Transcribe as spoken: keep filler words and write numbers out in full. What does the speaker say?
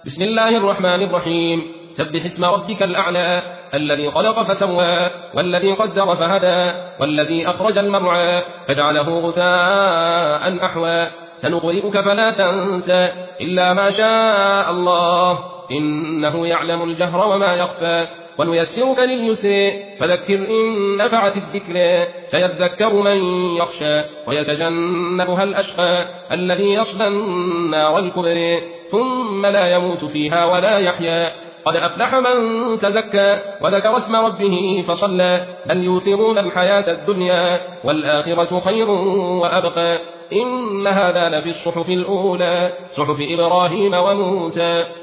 بسم الله الرحمن الرحيم. سبح اسم ربك الأعلى الذي خلق فسوى والذي قدر فهدى والذي أخرج المرعى فجعله غثاء أحوى سنقرئك فلا تنسى إلا ما شاء الله إنه يعلم الجهر وما يخفى ونيسرك لليسر فذكر إن نفعت الذكر سيذكر من يخشى ويتجنبها الأشقى الذي يصلى النار الكبرى ثم لا يموت فيها ولا يحيا قد أفلح من تزكى وذكر اسم ربه فصلى بل يؤثرون الحياة الدنيا والآخرة خير وأبقى إن هذا لفي الصحف الأولى صحف إبراهيم وموسى.